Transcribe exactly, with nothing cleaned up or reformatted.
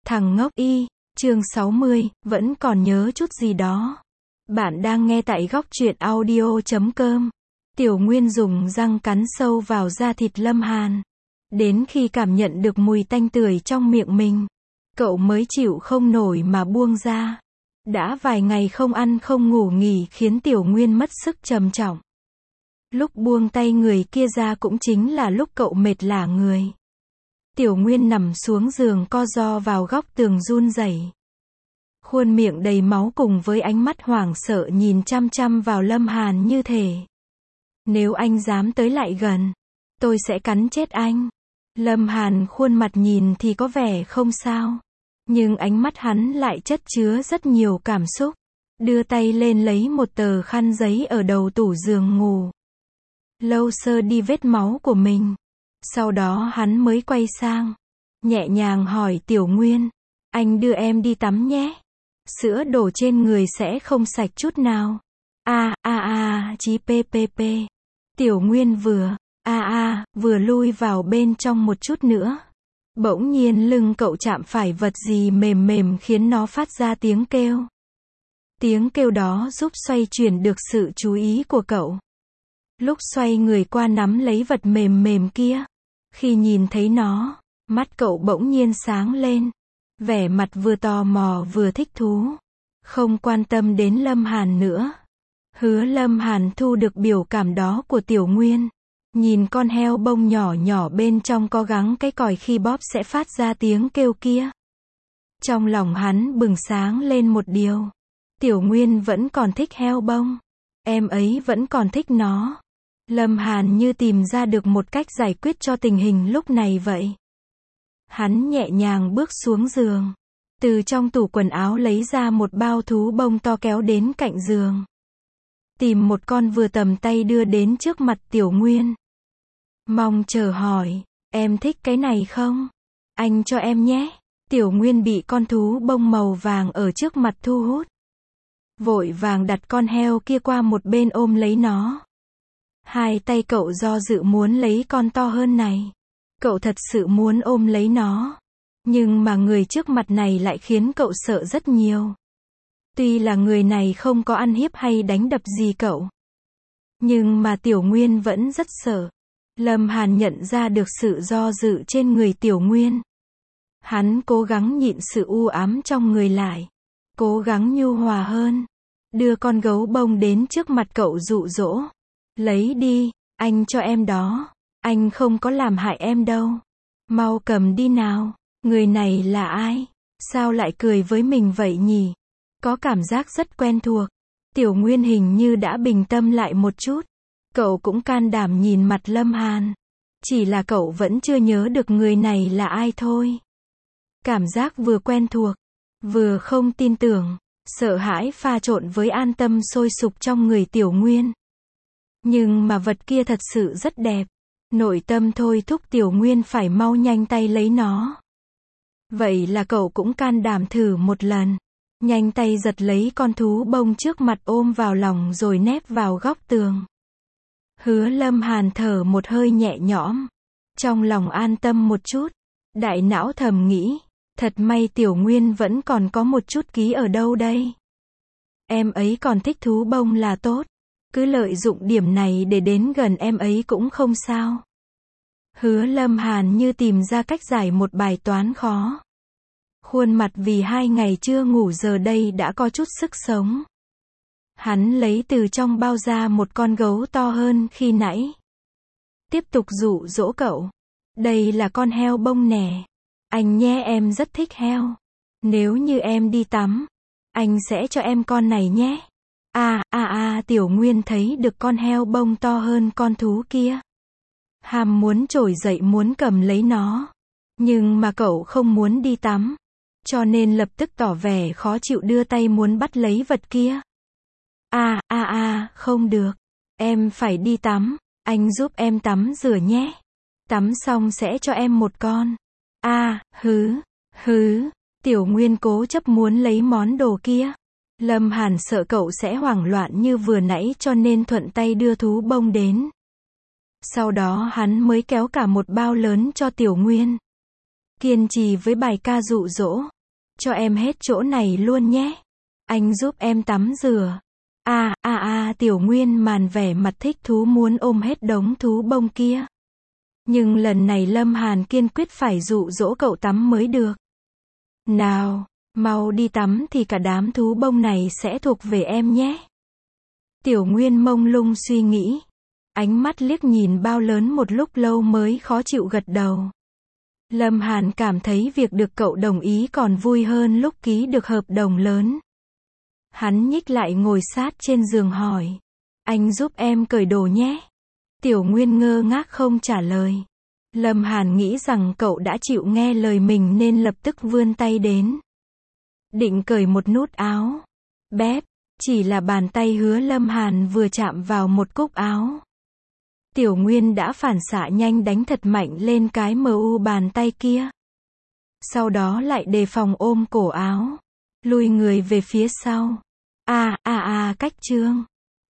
Thằng ngốc y, chương sáu mươi, vẫn còn nhớ chút gì đó. Bạn đang nghe tại góc truyện audio chấm com. Tiểu Nguyên dùng răng cắn sâu vào da thịt Lâm Hàn. Đến khi cảm nhận được mùi tanh tưởi trong miệng mình, cậu mới chịu không nổi mà buông ra. Đã vài ngày không ăn không ngủ nghỉ khiến Tiểu Nguyên mất sức trầm trọng. Lúc buông tay người kia ra cũng chính là lúc cậu mệt lả người. Tiểu Nguyên nằm xuống giường co ro vào góc tường run rẩy. Khuôn miệng đầy máu cùng với ánh mắt hoảng sợ nhìn chăm chăm vào Lâm Hàn như thể: nếu anh dám tới lại gần, tôi sẽ cắn chết anh. Lâm Hàn khuôn mặt nhìn thì có vẻ không sao, nhưng ánh mắt hắn lại chất chứa rất nhiều cảm xúc. Đưa tay lên lấy một tờ khăn giấy ở đầu tủ giường ngủ, lau sơ đi vết máu của mình. Sau đó hắn mới quay sang, nhẹ nhàng hỏi Tiểu Nguyên: anh đưa em đi tắm nhé. Sữa đổ trên người sẽ không sạch chút nào. A a a, chí ppp. Tiểu Nguyên vừa a a, vừa lui vào bên trong một chút nữa. Bỗng nhiên lưng cậu chạm phải vật gì mềm mềm khiến nó phát ra tiếng kêu. Tiếng kêu đó giúp xoay chuyển được sự chú ý của cậu. Lúc xoay người qua nắm lấy vật mềm mềm kia, khi nhìn thấy nó, mắt cậu bỗng nhiên sáng lên, vẻ mặt vừa tò mò vừa thích thú, không quan tâm đến Lâm Hàn nữa. Hứa Lâm Hàn thu được biểu cảm đó của Tiểu Nguyên, nhìn con heo bông nhỏ nhỏ bên trong có gắng cái còi khi bóp sẽ phát ra tiếng kêu kia. Trong lòng hắn bừng sáng lên một điều: Tiểu Nguyên vẫn còn thích heo bông, em ấy vẫn còn thích nó. Lâm Hàn như tìm ra được một cách giải quyết cho tình hình lúc này vậy. Hắn nhẹ nhàng bước xuống giường, từ trong tủ quần áo lấy ra một bao thú bông to kéo đến cạnh giường. Tìm một con vừa tầm tay đưa đến trước mặt Tiểu Nguyên. Mong chờ hỏi: em thích cái này không? Anh cho em nhé. Tiểu Nguyên bị con thú bông màu vàng ở trước mặt thu hút. Vội vàng đặt con heo kia qua một bên ôm lấy nó. Hai tay cậu do dự muốn lấy con to hơn này. Cậu thật sự muốn ôm lấy nó. Nhưng mà người trước mặt này lại khiến cậu sợ rất nhiều. Tuy là người này không có ăn hiếp hay đánh đập gì cậu, nhưng mà Tiểu Nguyên vẫn rất sợ. Lâm Hàn nhận ra được sự do dự trên người Tiểu Nguyên. Hắn cố gắng nhịn sự u ám trong người lại, cố gắng nhu hòa hơn. Đưa con gấu bông đến trước mặt cậu dụ dỗ: lấy đi, anh cho em đó. Anh không có làm hại em đâu. Mau cầm đi nào. Người này là ai? Sao lại cười với mình vậy nhỉ? Có cảm giác rất quen thuộc. Tiểu Nguyên hình như đã bình tâm lại một chút. Cậu cũng can đảm nhìn mặt Lâm Hàn. Chỉ là cậu vẫn chưa nhớ được người này là ai thôi. Cảm giác vừa quen thuộc, vừa không tin tưởng, sợ hãi pha trộn với an tâm sôi sục trong người Tiểu Nguyên. Nhưng mà vật kia thật sự rất đẹp. Nội tâm thôi thúc Tiểu Nguyên phải mau nhanh tay lấy nó. Vậy là cậu cũng can đảm thử một lần. Nhanh tay giật lấy con thú bông trước mặt ôm vào lòng rồi nép vào góc tường. Hứa Lâm Hàn thở một hơi nhẹ nhõm. Trong lòng an tâm một chút. Đại não thầm nghĩ: thật may Tiểu Nguyên vẫn còn có một chút ký ở đâu đây. Em ấy còn thích thú bông là tốt. Cứ lợi dụng điểm này để đến gần em ấy cũng không sao. Hứa Lâm Hàn như tìm ra cách giải một bài toán khó. Khuôn mặt vì hai ngày chưa ngủ giờ đây đã có chút sức sống. Hắn lấy từ trong bao ra một con gấu to hơn khi nãy. Tiếp tục dụ dỗ cậu: đây là con heo bông nè. Anh nhé, em rất thích heo. Nếu như em đi tắm, anh sẽ cho em con này nhé. A a a, Tiểu Nguyên thấy được con heo bông to hơn con thú kia. Ham muốn trỗi dậy muốn cầm lấy nó. Nhưng mà cậu không muốn đi tắm, cho nên lập tức tỏ vẻ khó chịu đưa tay muốn bắt lấy vật kia. A a a, không được. Em phải đi tắm. Anh giúp em tắm rửa nhé. Tắm xong sẽ cho em một con. A, à, hứ, hứ. Tiểu Nguyên cố chấp muốn lấy món đồ kia. Lâm Hàn sợ cậu sẽ hoảng loạn như vừa nãy cho nên thuận tay đưa thú bông đến. Sau đó hắn mới kéo cả một bao lớn cho Tiểu Nguyên. Kiên trì với bài ca dụ dỗ. Cho em hết chỗ này luôn nhé. Anh giúp em tắm rửa. A a a Tiểu Nguyên Màn vẻ mặt thích thú muốn ôm hết đống thú bông kia. Nhưng lần này Lâm Hàn kiên quyết phải dụ dỗ cậu tắm mới được. Nào, mau đi tắm thì cả đám thú bông này sẽ thuộc về em nhé. Tiểu Nguyên mông lung suy nghĩ. Ánh mắt liếc nhìn bao lớn một lúc lâu mới khó chịu gật đầu. Lâm Hàn cảm thấy việc được cậu đồng ý còn vui hơn lúc ký được hợp đồng lớn. Hắn nhích lại ngồi sát trên giường hỏi. Anh giúp em cởi đồ nhé. Tiểu Nguyên ngơ ngác không trả lời. Lâm Hàn nghĩ rằng cậu đã chịu nghe lời mình nên lập tức vươn tay đến. Định cởi một nút áo. Bép, chỉ là bàn tay Hứa Lâm Hàn vừa chạm vào một cúc áo. Tiểu Nguyên đã phản xạ nhanh đánh thật mạnh lên cái mờ u bàn tay kia. Sau đó lại đề phòng ôm cổ áo. Lùi người về phía sau. A a a cách trương.